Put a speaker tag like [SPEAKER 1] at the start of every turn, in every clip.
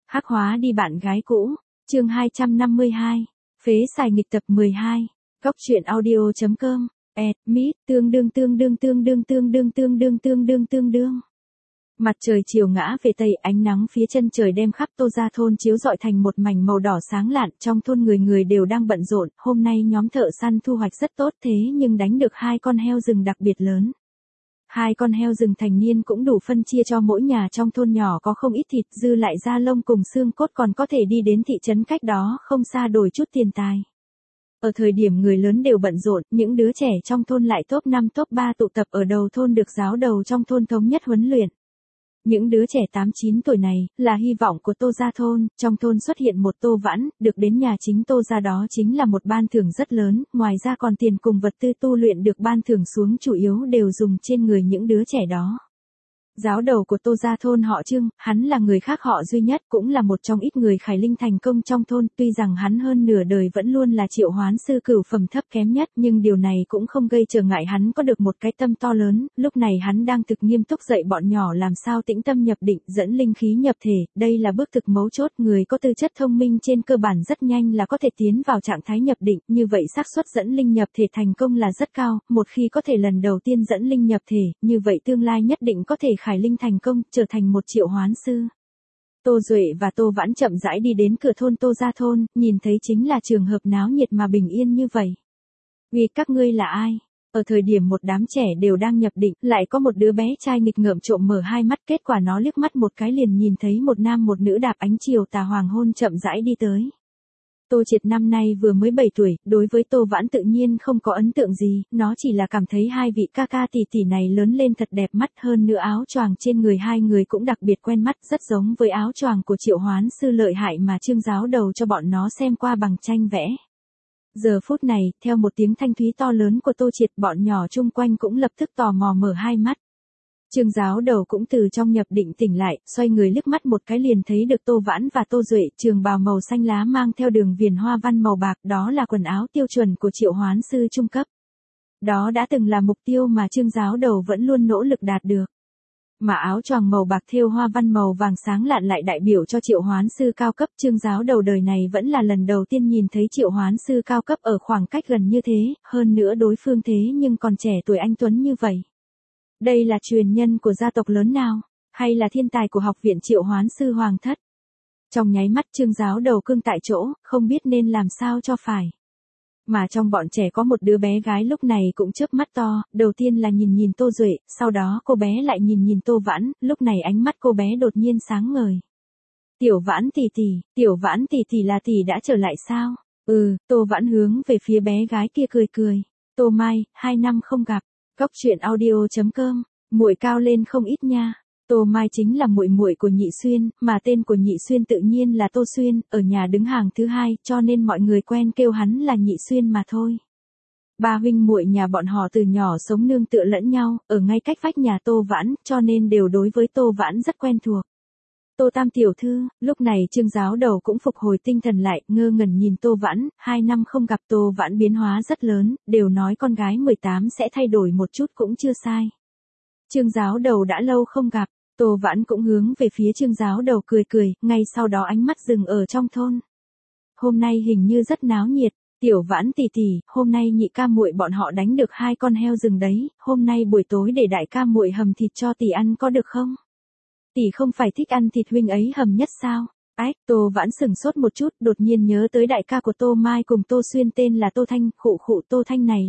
[SPEAKER 1] Hắc hóa đi bạn gái cũ, chương 252, phế xài nghịch tập 12, góc truyện audio.com, admit, tương đương. Mặt trời chiều ngã về tây, ánh nắng phía chân trời đem khắp Tô Gia thôn chiếu rọi thành một mảnh màu đỏ sáng lạn, trong thôn người người đều đang bận rộn, hôm nay nhóm thợ săn thu hoạch rất tốt thế nhưng đánh được 2 con heo rừng đặc biệt lớn. 2 con heo rừng thành niên cũng đủ phân chia cho mỗi nhà trong thôn nhỏ có không ít thịt, dư lại da lông cùng xương cốt còn có thể đi đến thị trấn cách đó không xa đổi chút tiền tài. Ở thời điểm người lớn đều bận rộn, những đứa trẻ trong thôn lại top 5 top 3 tụ tập ở đầu thôn được giáo đầu trong thôn thống nhất huấn luyện. Những đứa trẻ 8-9 tuổi này, là hy vọng của Tô Gia thôn, trong thôn xuất hiện một Tô Vãn, được đến nhà chính Tô Gia đó chính là một ban thưởng rất lớn, ngoài ra còn tiền cùng vật tư tu luyện được ban thưởng xuống chủ yếu đều dùng trên người những đứa trẻ đó. Giáo đầu của Tô Gia thôn họ Trương, hắn là người khác họ duy nhất, cũng là một trong ít người khải linh thành công trong thôn, tuy rằng hắn hơn nửa đời vẫn luôn là triệu hoán sư cửu phẩm thấp kém nhất, nhưng điều này cũng không gây trở ngại hắn có được một cái tâm to lớn, lúc này hắn đang thực nghiêm túc dạy bọn nhỏ làm sao tĩnh tâm nhập định, dẫn linh khí nhập thể, đây là bước thực mấu chốt, người có tư chất thông minh trên cơ bản rất nhanh là có thể tiến vào trạng thái nhập định, như vậy xác suất dẫn linh nhập thể thành công là rất cao, một khi có thể lần đầu tiên dẫn linh nhập thể, như vậy tương lai nhất định có thể khải linh thành công, trở thành một triệu hoán sư. Tô Duệ và Tô Vãn chậm rãi đi đến cửa thôn Tô Gia thôn, nhìn thấy chính là trường hợp náo nhiệt mà bình yên như vậy. Vì các ngươi là ai? Ở thời điểm một đám trẻ đều đang nhập định, lại có một đứa bé trai nghịch ngợm trộm mở hai mắt, kết quả nó liếc mắt một cái liền nhìn thấy một nam một nữ đạp ánh chiều tà hoàng hôn chậm rãi đi tới. Tô Triệt năm nay vừa mới 7 tuổi, đối với Tô Vãn tự nhiên không có ấn tượng gì, nó chỉ là cảm thấy hai vị ca ca tỷ tỷ này lớn lên thật đẹp mắt, hơn nữa áo choàng trên người hai người cũng đặc biệt quen mắt, rất giống với áo choàng của triệu hoán sư lợi hại mà Trương giáo đầu cho bọn nó xem qua bằng tranh vẽ. Giờ phút này, theo một tiếng thanh thúy to lớn của Tô Triệt, bọn nhỏ chung quanh cũng lập tức tò mò mở hai mắt. Trương giáo đầu cũng từ trong nhập định tỉnh lại, xoay người liếc mắt một cái liền thấy được Tô Vãn và Tô Duệ, trường bào màu xanh lá mang theo đường viền hoa văn màu bạc, đó là quần áo tiêu chuẩn của triệu hoán sư trung cấp. Đó đã từng là mục tiêu mà Trương giáo đầu vẫn luôn nỗ lực đạt được. Mà áo choàng màu bạc thêu hoa văn màu vàng sáng lạn lại đại biểu cho triệu hoán sư cao cấp. Trương giáo đầu đời này vẫn là lần đầu tiên nhìn thấy triệu hoán sư cao cấp ở khoảng cách gần như thế, hơn nữa đối phương thế nhưng còn trẻ tuổi anh tuấn như vậy. Đây là truyền nhân của gia tộc lớn nào, hay là thiên tài của học viện triệu hoán sư hoàng thất? Trong nháy mắt Trương giáo đầu cương tại chỗ, không biết nên làm sao cho phải. Mà trong bọn trẻ có một đứa bé gái lúc này cũng chớp mắt to, đầu tiên là nhìn Tô Duệ, sau đó cô bé lại nhìn Tô Vãn, lúc này ánh mắt cô bé đột nhiên sáng ngời. Tiểu Vãn tỷ tỷ là tỷ đã trở lại sao? Tô Vãn hướng về phía bé gái kia cười. Tô Mai, 2 năm không gặp. Góc truyện audio.com, muội cao lên không ít nha. Tô Mai chính là muội muội của Nhị Xuyên, mà tên của Nhị Xuyên tự nhiên là Tô Xuyên, ở nhà đứng hàng thứ 2, cho nên mọi người quen kêu hắn là Nhị Xuyên mà thôi. Ba huynh muội nhà bọn họ từ nhỏ sống nương tựa lẫn nhau, ở ngay cách vách nhà Tô Vãn, cho nên đều đối với Tô Vãn rất quen thuộc. Tô Tam tiểu thư, lúc này Trương giáo đầu cũng phục hồi tinh thần lại, ngơ ngẩn nhìn Tô Vãn, 2 năm không gặp. Tô Vãn biến hóa rất lớn, đều nói con gái 18 sẽ thay đổi một chút cũng chưa sai. Trương giáo đầu đã lâu không gặp, Tô Vãn cũng hướng về phía Trương giáo đầu cười, ngay sau đó ánh mắt dừng ở trong thôn. Hôm nay hình như rất náo nhiệt, Tiểu Vãn tỷ tỷ, hôm nay nhị ca muội bọn họ đánh được 2 con heo rừng đấy, hôm nay buổi tối để đại ca muội hầm thịt cho tỷ ăn có được không? Tỷ không phải thích ăn thịt huynh ấy hầm nhất sao? Tô Vãn sửng sốt một chút, đột nhiên nhớ tới đại ca của Tô Mai cùng Tô Xuyên tên là Tô Thanh, Tô Thanh này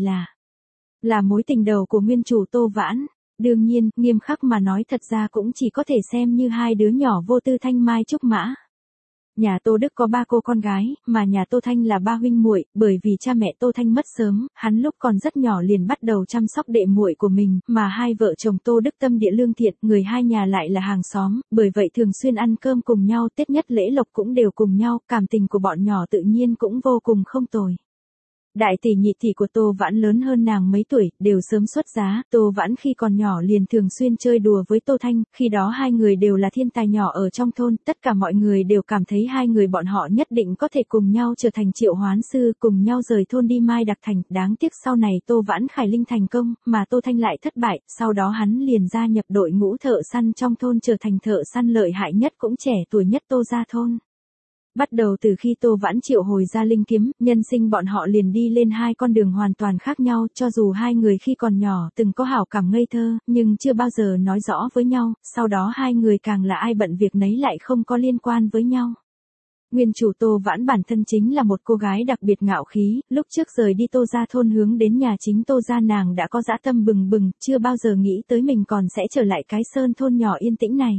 [SPEAKER 1] là mối tình đầu của nguyên chủ Tô Vãn. Đương nhiên, nghiêm khắc mà nói thật ra cũng chỉ có thể xem như hai đứa nhỏ vô tư Thanh Mai Trúc Mã. Nhà Tô Đức có 3 cô con gái, mà nhà Tô Thanh là 3 huynh muội, bởi vì cha mẹ Tô Thanh mất sớm, hắn lúc còn rất nhỏ liền bắt đầu chăm sóc đệ muội của mình, mà hai vợ chồng Tô Đức tâm địa lương thiện, người hai nhà lại là hàng xóm, bởi vậy thường xuyên ăn cơm cùng nhau, Tết nhất lễ lộc cũng đều cùng nhau, cảm tình của bọn nhỏ tự nhiên cũng vô cùng không tồi. Đại tỷ nhị tỷ của Tô Vãn lớn hơn nàng mấy tuổi, đều sớm xuất giá, Tô Vãn khi còn nhỏ liền thường xuyên chơi đùa với Tô Thanh, khi đó hai người đều là thiên tài nhỏ ở trong thôn, tất cả mọi người đều cảm thấy hai người bọn họ nhất định có thể cùng nhau trở thành triệu hoán sư, cùng nhau rời thôn đi Mai Đặc Thành, đáng tiếc sau này Tô Vãn khải linh thành công, mà Tô Thanh lại thất bại, sau đó hắn liền gia nhập đội ngũ thợ săn trong thôn trở thành thợ săn lợi hại nhất cũng trẻ tuổi nhất Tô gia thôn. Bắt đầu từ khi Tô Vãn triệu hồi ra linh kiếm, nhân sinh bọn họ liền đi lên hai con đường hoàn toàn khác nhau, cho dù hai người khi còn nhỏ từng có hảo cảm ngây thơ, nhưng chưa bao giờ nói rõ với nhau, sau đó hai người càng là ai bận việc nấy lại không có liên quan với nhau. Nguyên chủ Tô Vãn bản thân chính là một cô gái đặc biệt ngạo khí, lúc trước rời đi Tô gia thôn hướng đến nhà chính Tô gia nàng đã có dã tâm bừng bừng, chưa bao giờ nghĩ tới mình còn sẽ trở lại cái sơn thôn nhỏ yên tĩnh này.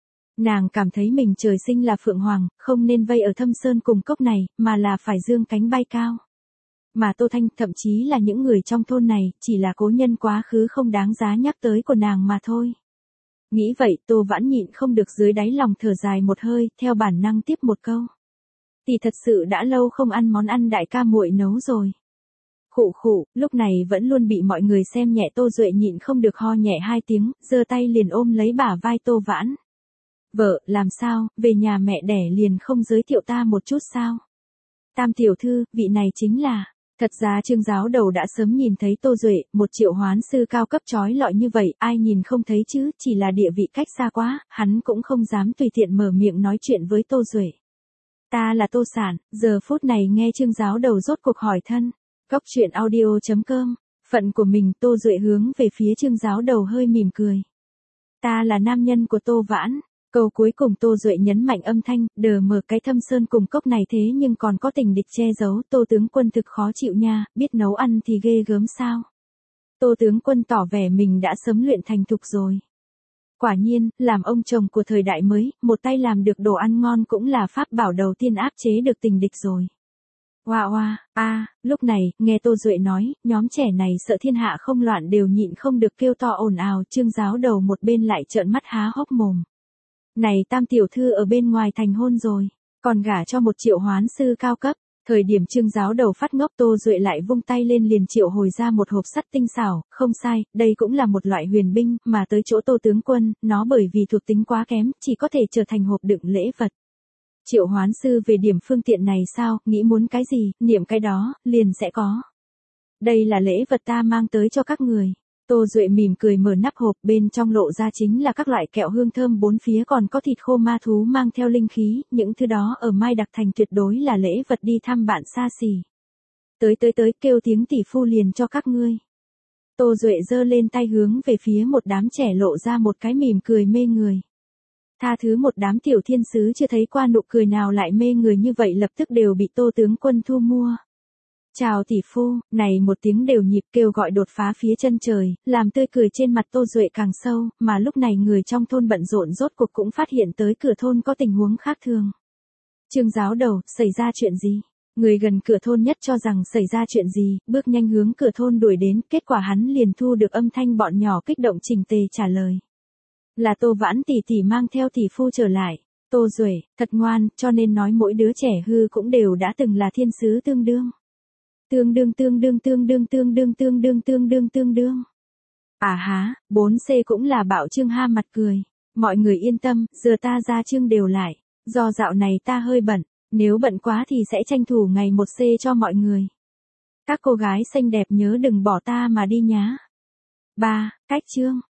[SPEAKER 1] Nàng cảm thấy mình trời sinh là phượng hoàng, không nên vây ở thâm sơn cùng cốc này, mà là phải dương cánh bay cao. Mà Tô Thanh, thậm chí là những người trong thôn này, chỉ là cố nhân quá khứ không đáng giá nhắc tới của nàng mà thôi. Nghĩ vậy, Tô Vãn nhịn không được dưới đáy lòng thở dài một hơi, theo bản năng tiếp một câu. Tỷ thật sự đã lâu không ăn món ăn đại ca muội nấu rồi. Khụ khụ, lúc này vẫn luôn bị mọi người xem nhẹ Tô Duệ nhịn không được ho nhẹ hai tiếng, giơ tay liền ôm lấy bả vai Tô Vãn. Vợ, làm sao, về nhà mẹ đẻ liền không giới thiệu ta một chút sao? Tam tiểu thư, vị này chính là... Thật ra Trương giáo đầu đã sớm nhìn thấy Tô Duệ, một triệu hoán sư cao cấp chói lọi như vậy, ai nhìn không thấy chứ, chỉ là địa vị cách xa quá, hắn cũng không dám tùy tiện mở miệng nói chuyện với Tô Duệ. Ta là Tô Sản, giờ phút này nghe Trương giáo đầu rốt cuộc hỏi thân. Góc truyện audio.com, phận của mình Tô Duệ hướng về phía Trương giáo đầu hơi mỉm cười. Ta là nam nhân của Tô Vãn. Câu cuối cùng Tô Duệ nhấn mạnh âm thanh, đờ mờ cái thâm sơn cùng cốc này thế nhưng còn có tình địch che giấu, Tô tướng quân thực khó chịu nha, biết nấu ăn thì ghê gớm sao. Tô tướng quân tỏ vẻ mình đã sớm luyện thành thục rồi. Quả nhiên, làm ông chồng của thời đại mới, một tay làm được đồ ăn ngon cũng là pháp bảo đầu tiên áp chế được tình địch rồi. Lúc này, nghe Tô Duệ nói, nhóm trẻ này sợ thiên hạ không loạn đều nhịn không được kêu to ồn ào, Trương giáo đầu một bên lại trợn mắt há hốc mồm. Này tam tiểu thư ở bên ngoài thành hôn rồi, còn gả cho một triệu hoán sư cao cấp. Thời điểm Trương giáo đầu phát ngốc Tô Duệ lại vung tay lên liền triệu hồi ra một hộp sắt tinh xảo, không sai, đây cũng là một loại huyền binh, mà tới chỗ Tô tướng quân, nó bởi vì thuộc tính quá kém, chỉ có thể trở thành hộp đựng lễ vật. Triệu hoán sư về điểm phương tiện này sao, nghĩ muốn cái gì, niệm cái đó, liền sẽ có. Đây là lễ vật ta mang tới cho các người. Tô Duệ mỉm cười mở nắp hộp, bên trong lộ ra chính là các loại kẹo hương thơm bốn phía, còn có thịt khô ma thú mang theo linh khí, những thứ đó ở Mai Đặc Thành tuyệt đối là lễ vật đi thăm bạn xa xỉ. Tới kêu tiếng tỷ phu liền cho các ngươi. Tô Duệ giơ lên tay hướng về phía một đám trẻ lộ ra một cái mỉm cười mê người. Tha thứ một đám tiểu thiên sứ chưa thấy qua nụ cười nào lại mê người như vậy, lập tức đều bị Tô tướng quân thu mua. Chào tỷ phu, này một tiếng đều nhịp kêu gọi đột phá phía chân trời, làm tươi cười trên mặt Tô Duệ càng sâu, mà lúc này người trong thôn bận rộn rốt cuộc cũng phát hiện tới cửa thôn có tình huống khác thường. Trương giáo đầu, xảy ra chuyện gì? Người gần cửa thôn nhất cho rằng xảy ra chuyện gì, bước nhanh hướng cửa thôn đuổi đến, kết quả hắn liền thu được âm thanh bọn nhỏ kích động chỉnh tề trả lời. Là Tô Vãn tỷ tỷ mang theo tỷ phu trở lại. Tô Duệ, thật ngoan, cho nên nói mỗi đứa trẻ hư cũng đều đã từng là thiên sứ tương đương. Tương đương. À há, 4C cũng là Bảo Trương ha mặt cười. Mọi người yên tâm, giờ ta ra chương đều lại. Do dạo này ta hơi bận, nếu bận quá thì sẽ tranh thủ ngày 1C cho mọi người. Các cô gái xinh đẹp nhớ đừng bỏ ta mà đi nhá. 3. Cách chương.